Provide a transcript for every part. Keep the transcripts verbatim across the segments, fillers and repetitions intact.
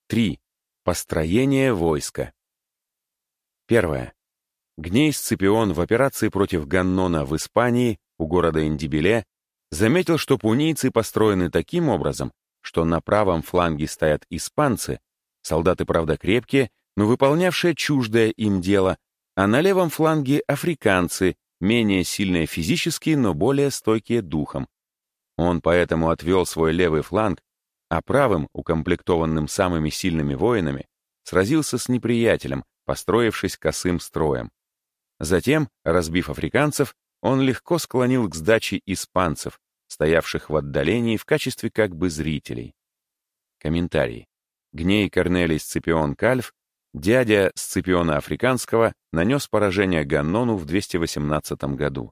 три. Построение войска. Первое. Гней Сципион в операции против Ганнона в Испании у города Индибиле заметил, что пунийцы построены таким образом, что на правом фланге стоят испанцы, солдаты, правда, крепкие, но выполнявшие чуждое им дело, а на левом фланге африканцы, менее сильные физически, но более стойкие духом. Он поэтому отвел свой левый фланг, а правым, укомплектованным самыми сильными воинами, сразился с неприятелем, построившись косым строем. Затем, разбив африканцев, он легко склонил к сдаче испанцев, стоявших в отдалении в качестве как бы зрителей. Комментарий. Гней Корнелий Сципион Кальв, дядя Сципиона Африканского, нанес поражение Ганнону в двести восемнадцатом году.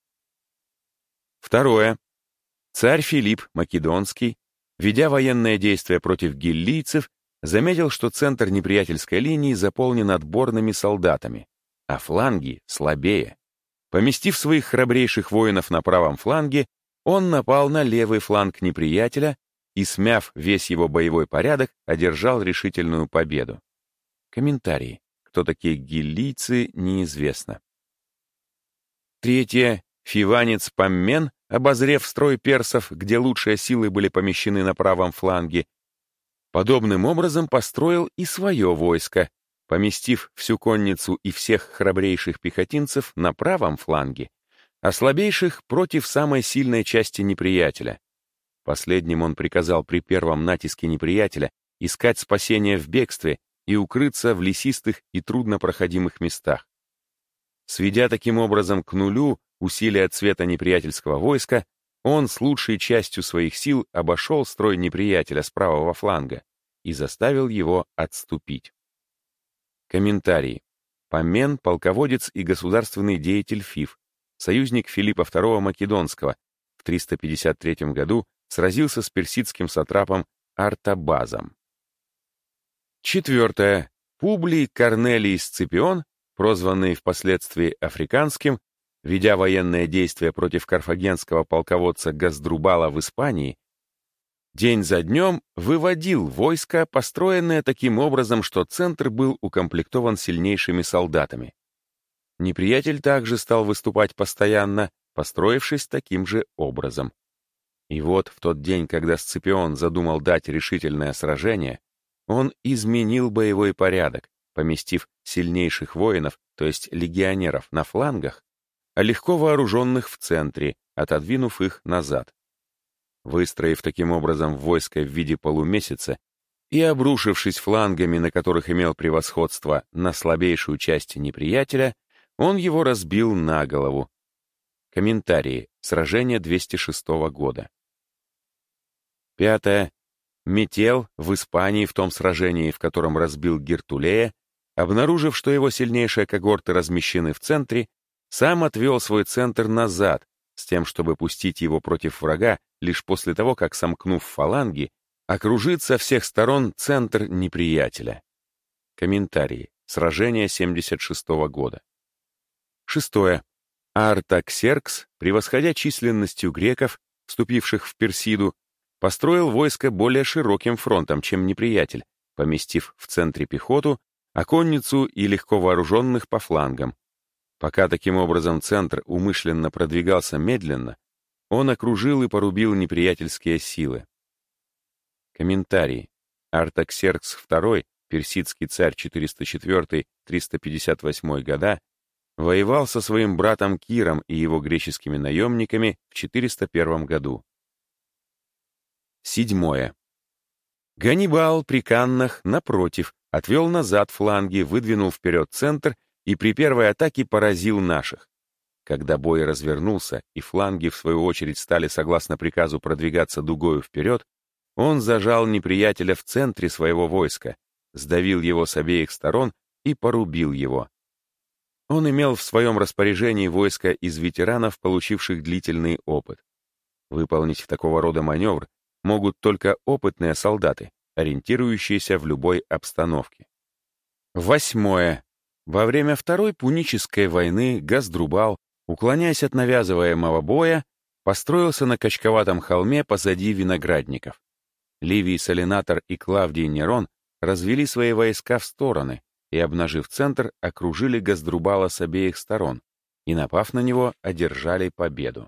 Второе. Царь Филипп Македонский, ведя военные действия против гиллийцев, заметил, что центр неприятельской линии заполнен отборными солдатами, а фланги слабее. Поместив своих храбрейших воинов на правом фланге, он напал на левый фланг неприятеля и, смяв весь его боевой порядок, одержал решительную победу. Комментарий. Кто такие гиллийцы, неизвестно. Третье. Фиванец Паммен, обозрев строй персов, где лучшие силы были помещены на правом фланге, подобным образом построил и свое войско, поместив всю конницу и всех храбрейших пехотинцев на правом фланге, а слабейших против самой сильной части неприятеля. Последним он приказал при первом натиске неприятеля искать спасение в бегстве и укрыться в лесистых и труднопроходимых местах. Сведя таким образом к нулю усилия цвета неприятельского войска, он с лучшей частью своих сил обошел строй неприятеля с правого фланга и заставил его отступить. Комментарий. Паммен — полководец и государственный деятель Фив, союзник Филиппа второго Македонского, в триста пятьдесят третьем году сразился с персидским сатрапом Артабазом. Четвертое. Публий Корнелий Сципион, прозванный впоследствии Африканским, ведя военные действия против карфагенского полководца Газдрубала в Испании, день за днем выводил войско, построенное таким образом, что центр был укомплектован сильнейшими солдатами. Неприятель также стал выступать постоянно, построившись таким же образом. И вот в тот день, когда Сципион задумал дать решительное сражение, он изменил боевой порядок, поместив сильнейших воинов, то есть легионеров, на флангах, а легко вооруженных в центре, отодвинув их назад. Выстроив таким образом войско в виде полумесяца и обрушившись флангами, на которых имел превосходство, на слабейшую часть неприятеля, он его разбил на голову. Комментарии. Сражение двести шестого года. Пятое. Метел в Испании в том сражении, в котором разбил Гертулея, обнаружив, что его сильнейшие когорты размещены в центре, сам отвел свой центр назад, с тем, чтобы пустить его против врага лишь после того, как, сомкнув фаланги, окружит со всех сторон центр неприятеля. Комментарии. Сражение семьдесят шестого года. Шестое. Артаксеркс, превосходя численностью греков, вступивших в Персиду, построил войско более широким фронтом, чем неприятель, поместив в центре пехоту, а конницу и легко вооруженных по флангам. Пока таким образом центр умышленно продвигался медленно, он окружил и порубил неприятельские силы. Комментарий. Артаксеркс второй, персидский царь четыреста четвёртый — триста пятьдесят восьмой года, воевал со своим братом Киром и его греческими наемниками в четыреста первом году. Седьмое. Ганнибал при Каннах, напротив, отвел назад фланги, выдвинул вперед центр и при первой атаке поразил наших. Когда бой развернулся и фланги, в свою очередь, стали, согласно приказу, продвигаться дугою вперед, он зажал неприятеля в центре своего войска, сдавил его с обеих сторон и порубил его. Он имел в своем распоряжении войско из ветеранов, получивших длительный опыт. Выполнить такого рода маневр могут только опытные солдаты, ориентирующиеся в любой обстановке. Восьмое. Во время Второй Пунической войны Газдрубал, уклоняясь от навязываемого боя, построился на качковатом холме позади виноградников. Ливий Салинатор и Клавдий Нерон развели свои войска в стороны и, обнажив центр, окружили Газдрубала с обеих сторон и, напав на него, одержали победу.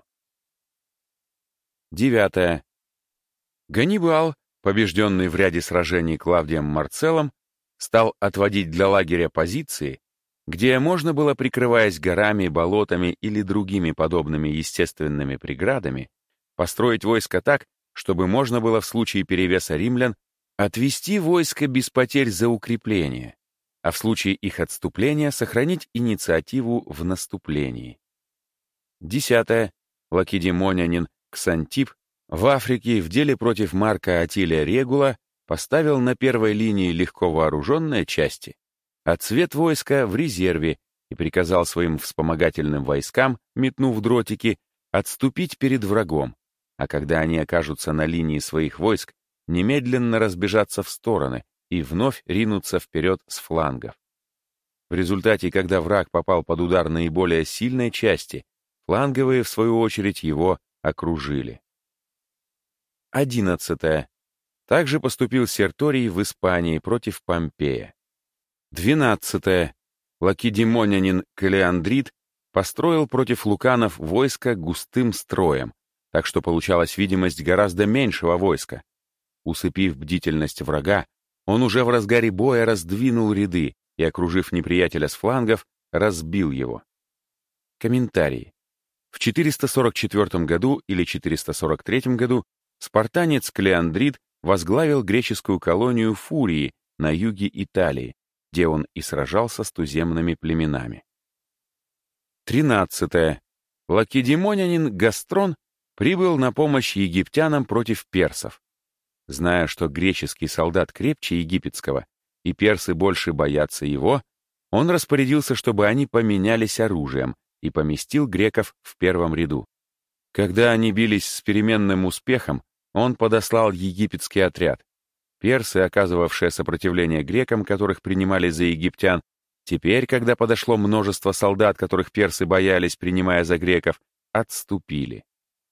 Девятое. Ганнибал, побежденный в ряде сражений Клавдием Марцеллом, стал отводить для лагеря позиции, где можно было, прикрываясь горами, болотами или другими подобными естественными преградами, построить войско так, чтобы можно было в случае перевеса римлян отвести войско без потерь за укрепление, а в случае их отступления сохранить инициативу в наступлении. Десятое. Лакедемонянин Ксантип в Африке в деле против Марка Атилия Регула поставил на первой линии легко вооруженные части, а цвет войска в резерве и приказал своим вспомогательным войскам, метнув дротики, отступить перед врагом, а когда они окажутся на линии своих войск, немедленно разбежаться в стороны и вновь ринуться вперед с флангов. В результате, когда враг попал под удар наиболее сильной части, фланговые, в свою очередь, его окружили. Одиннадцатое. Также поступил Серторий в Испании против Помпея. Двенадцатое. Лакедемонянин Калиандрит построил против луканов войско густым строем, так что получалась видимость гораздо меньшего войска. Усыпив бдительность врага, он уже в разгаре боя раздвинул ряды и, окружив неприятеля с флангов, разбил его. Комментарий. В четыреста сорок четвёртом году или четыреста сорок третьем году спартанец Клеандрит возглавил греческую колонию Фурии на юге Италии, где он и сражался с туземными племенами. Тринадцатое. Лакедемонянин Гастрон прибыл на помощь египтянам против персов. Зная, что греческий солдат крепче египетского, и персы больше боятся его, он распорядился, чтобы они поменялись оружием, и поместил греков в первом ряду. Когда они бились с переменным успехом, он подослал египетский отряд. Персы, оказывавшие сопротивление грекам, которых принимали за египтян, теперь, когда подошло множество солдат, которых персы боялись, принимая за греков, отступили.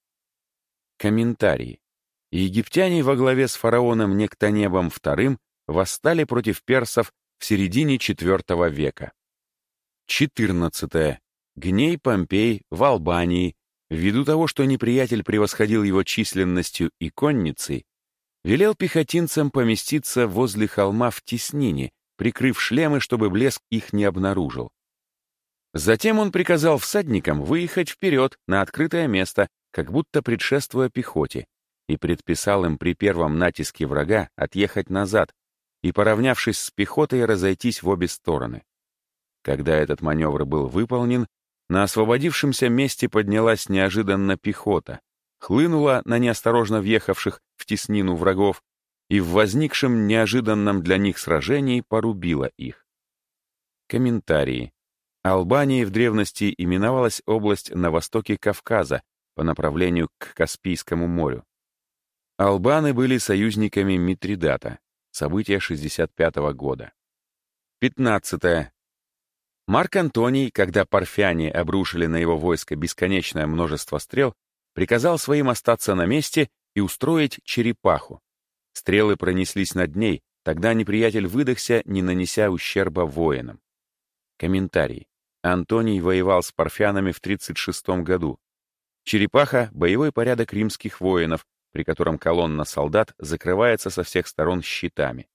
Комментарий. Египтяне во главе с фараоном Нектонебом вторым восстали против персов в середине четвёртого века. четырнадцатое. Гней Помпей в Албании, ввиду того, что неприятель превосходил его численностью и конницей, велел пехотинцам поместиться возле холма в теснине, прикрыв шлемы, чтобы блеск их не обнаружил. Затем он приказал всадникам выехать вперед на открытое место, как будто предшествуя пехоте, и предписал им при первом натиске врага отъехать назад и, поравнявшись с пехотой, разойтись в обе стороны. Когда этот маневр был выполнен, на освободившемся месте поднялась неожиданно пехота, хлынула на неосторожно въехавших в теснину врагов и в возникшем неожиданном для них сражении порубила их. Комментарии. Албанией в древности именовалась область на востоке Кавказа по направлению к Каспийскому морю. Албаны были союзниками Митридата. События шестьдесят пятого года. пятнадцатое. Марк Антоний, когда парфяне обрушили на его войско бесконечное множество стрел, приказал своим остаться на месте и устроить черепаху. Стрелы пронеслись над ней, тогда неприятель выдохся, не нанеся ущерба воинам. Комментарий. Антоний воевал с парфянами в тридцать шестом году. Черепаха — боевой порядок римских воинов, при котором колонна солдат закрывается со всех сторон щитами.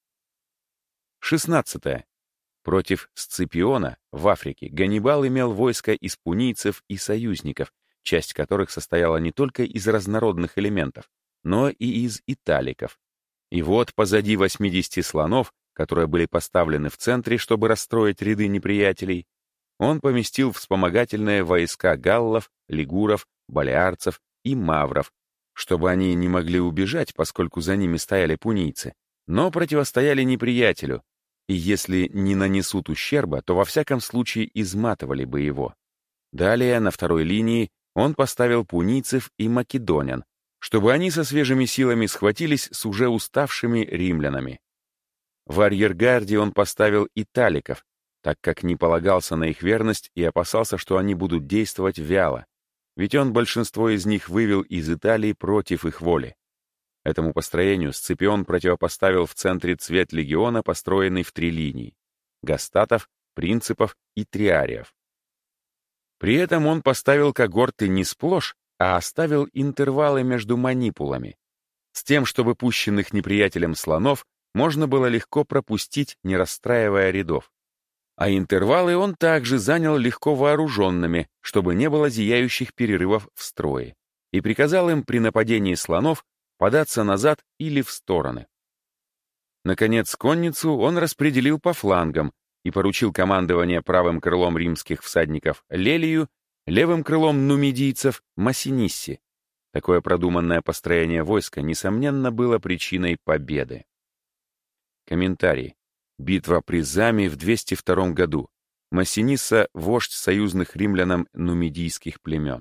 шестнадцатое. Против Сципиона в Африке Ганнибал имел войско из пунийцев и союзников, часть которых состояла не только из разнородных элементов, но и из италиков. И вот позади восьмидесяти слонов, которые были поставлены в центре, чтобы расстроить ряды неприятелей, он поместил вспомогательные войска галлов, лигуров, балиарцев и мавров, чтобы они не могли убежать, поскольку за ними стояли пунийцы, но противостояли неприятелю, и если не нанесут ущерба, то во всяком случае изматывали бы его. Далее, на второй линии, он поставил пунийцев и македонян, чтобы они со свежими силами схватились с уже уставшими римлянами. В арьергарде он поставил италиков, так как не полагался на их верность и опасался, что они будут действовать вяло, ведь он большинство из них вывел из Италии против их воли. Этому построению Сципион противопоставил в центре цвет легиона, построенный в три линии — гастатов, принципов и триариев. При этом он поставил когорты не сплошь, а оставил интервалы между манипулами, с тем, чтобы пущенных неприятелем слонов можно было легко пропустить, не расстраивая рядов. А интервалы он также занял легко вооруженными, чтобы не было зияющих перерывов в строе, и приказал им при нападении слонов податься назад или в стороны. Наконец, конницу он распределил по флангам и поручил командование правым крылом римских всадников Лелию, левым крылом нумидийцев Массинисси. Такое продуманное построение войска, несомненно, было причиной победы. Комментарий. Битва при Заме в двести втором году. Массинисса — вождь союзных римлянам нумидийских племен.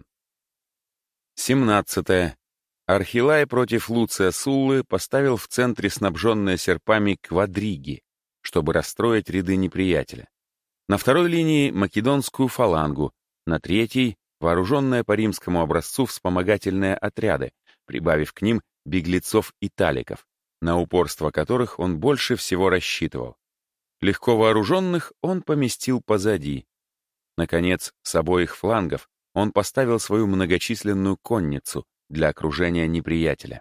семнадцатое. Архилай против Луция Суллы поставил в центре снабженные серпами квадриги, чтобы расстроить ряды неприятеля. На второй линии — македонскую фалангу, на третьей — вооруженные по римскому образцу вспомогательные отряды, прибавив к ним беглецов-италиков, на упорство которых он больше всего рассчитывал. Легко вооруженных он поместил позади. Наконец, с обоих флангов он поставил свою многочисленную конницу для окружения неприятеля.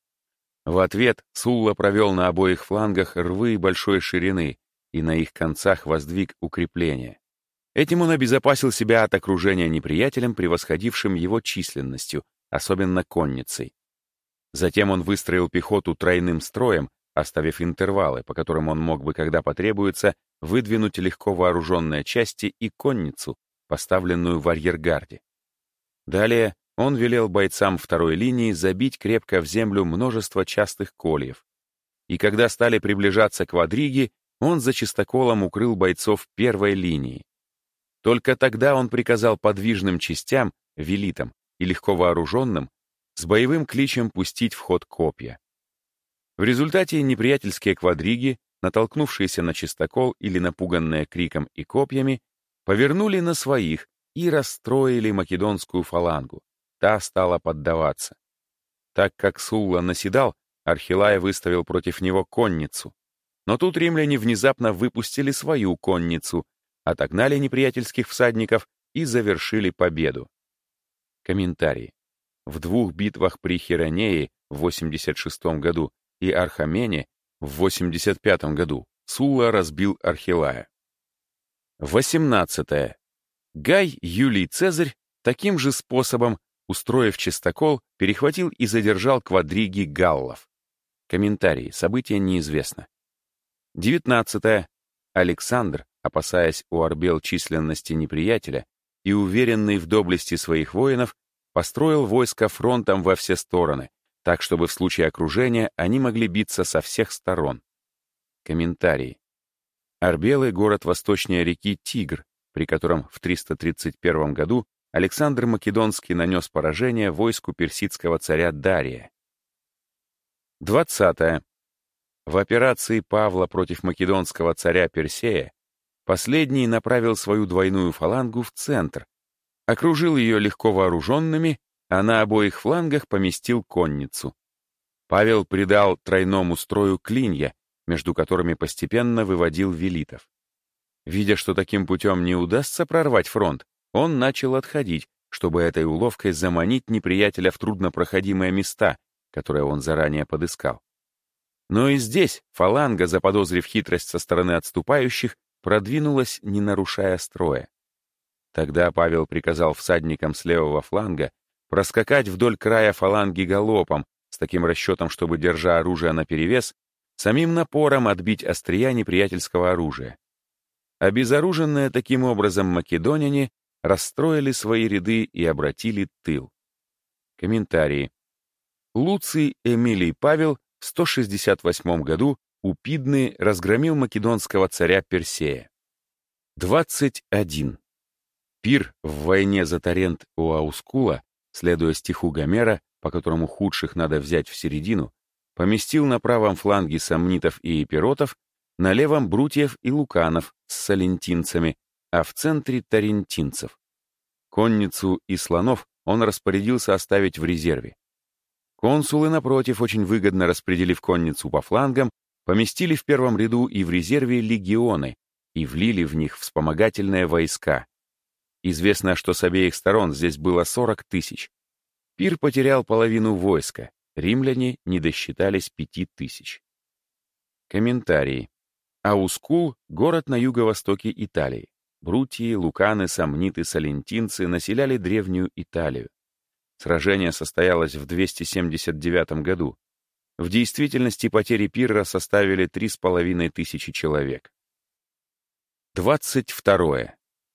В ответ Сулла провел на обоих флангах рвы большой ширины и на их концах воздвиг укрепления. Этим он обезопасил себя от окружения неприятелем, превосходившим его численностью, особенно конницей. Затем он выстроил пехоту тройным строем, оставив интервалы, по которым он мог бы, когда потребуется, выдвинуть легко вооруженные части и конницу, поставленную в арьергарде. Далее он велел бойцам второй линии забить крепко в землю множество частых кольев. И когда стали приближаться квадриги, он за чистоколом укрыл бойцов первой линии. Только тогда он приказал подвижным частям, велитам и легко вооруженным с боевым кличем пустить в ход копья. В результате неприятельские квадриги, натолкнувшиеся на чистокол или напуганные криком и копьями, повернули на своих и расстроили македонскую фалангу. Та стала поддаваться. Так как Сулла наседал, Архилай выставил против него конницу. Но тут римляне внезапно выпустили свою конницу, отогнали неприятельских всадников и завершили победу. Комментарий. В двух битвах при Хиронее в восемьдесят шестом году и Архамене в восемьдесят пятом году Сулла разбил Архилая. восемнадцатое. Гай Юлий Цезарь таким же способом, устроив чистокол, перехватил и задержал квадриги галлов. Комментарий. Событие неизвестно. девятнадцатое. Александр, опасаясь у Арбел численности неприятеля и уверенный в доблести своих воинов, построил войско фронтом во все стороны, так, чтобы в случае окружения они могли биться со всех сторон. Комментарий. Арбелы — город восточнее реки Тигр, при котором в триста тридцать первом году Александр Македонский нанес поражение войску персидского царя Дария. двадцатое. В операции Павла против македонского царя Персея последний направил свою двойную фалангу в центр, окружил ее легко вооруженными, а на обоих флангах поместил конницу. Павел придал тройному строю клинья, между которыми постепенно выводил велитов. Видя, что таким путем не удастся прорвать фронт, он начал отходить, чтобы этой уловкой заманить неприятеля в труднопроходимые места, которые он заранее подыскал. Но и здесь фаланга, заподозрив хитрость со стороны отступающих, продвинулась, не нарушая строя. Тогда Павел приказал всадникам с левого фланга проскакать вдоль края фаланги галопом, с таким расчетом, чтобы, держа оружие наперевес, самим напором отбить острия неприятельского оружия. Обезоруженные таким образом македоняне расстроили свои ряды и обратили тыл. Комментарии. Луций Эмилий Павел в сто шестьдесят восьмом году у Пидны разгромил македонского царя Персея. двадцать один. Пир в войне за Тарент у Аускула, следуя стиху Гомера, по которому худших надо взять в середину, поместил на правом фланге сомнитов и эпиротов, на левом брутьев и луканов с салентинцами, а в центре тарентинцев. Конницу и слонов он распорядился оставить в резерве. Консулы, напротив, очень выгодно распределив конницу по флангам, поместили в первом ряду и в резерве легионы и влили в них вспомогательные войска. Известно, что с обеих сторон здесь было сорок тысяч. Пир потерял половину войска, римляне не досчитались пяти тысяч. Комментарии. Аускул — город на юго-востоке Италии. Брутии, луканы, сомниты, салентинцы населяли древнюю Италию. Сражение состоялось в двести семьдесят девятом году. В действительности потери Пирра составили три с половиной тысячи человек. двадцать второе.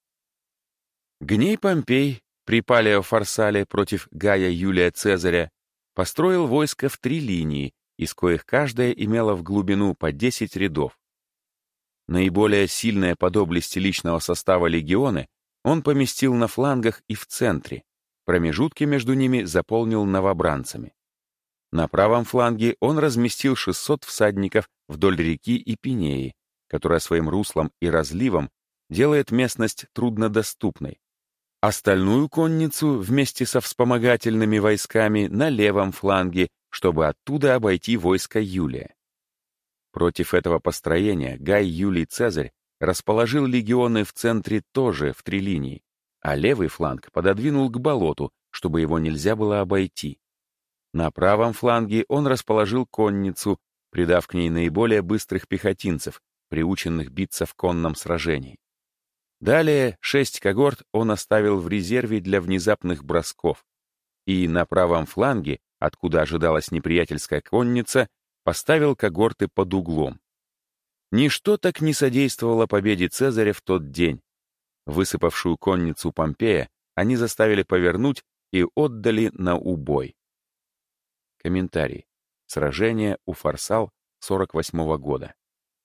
Гней Помпей при Палеофарсале против Гая Юлия Цезаря построил войско в три линии, из коих каждая имела в глубину по десять рядов. Наиболее сильные по доблести личного состава легионы он поместил на флангах и в центре, промежутки между ними заполнил новобранцами. На правом фланге он разместил шестьсот всадников вдоль реки Ипинеи, которая своим руслом и разливом делает местность труднодоступной. Остальную конницу вместе со вспомогательными войсками на левом фланге, чтобы оттуда обойти войско Юлия. Против этого построения Гай Юлий Цезарь расположил легионы в центре тоже в три линии, а левый фланг пододвинул к болоту, чтобы его нельзя было обойти. На правом фланге он расположил конницу, придав к ней наиболее быстрых пехотинцев, приученных биться в конном сражении. Далее шесть когорт он оставил в резерве для внезапных бросков, и на правом фланге, откуда ожидалась неприятельская конница, поставил когорты под углом. Ничто так не содействовало победе Цезаря в тот день. Высыпавшую конницу Помпея они заставили повернуть и отдали на убой. Комментарий. Сражение у Фарсал сорок восьмого года.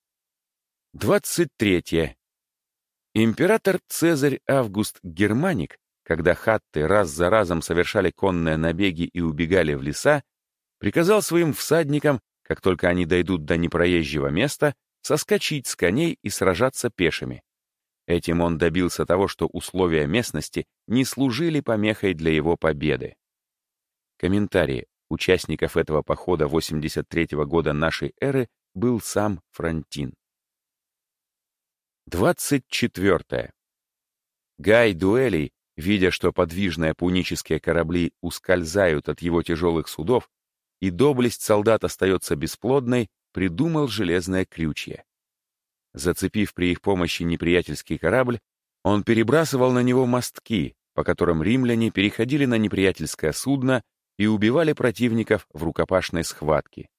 двадцать третье. Император Цезарь Август Германик, когда хатты раз за разом совершали конные набеги и убегали в леса, приказал своим всадникам, как только они дойдут до непроезжего места, соскочить с коней и сражаться пешими. Этим он добился того, что условия местности не служили помехой для его победы. Комментарий. Участников этого похода восемьдесят третьего года нашей эры был сам Фронтин. двадцать четвертое. Гай Дуэлий, видя, что подвижные пунические корабли ускользают от его тяжелых судов, и доблесть солдат остается бесплодной, придумал железное крючье. Зацепив при их помощи неприятельский корабль, он перебрасывал на него мостки, по которым римляне переходили на неприятельское судно и убивали противников в рукопашной схватке.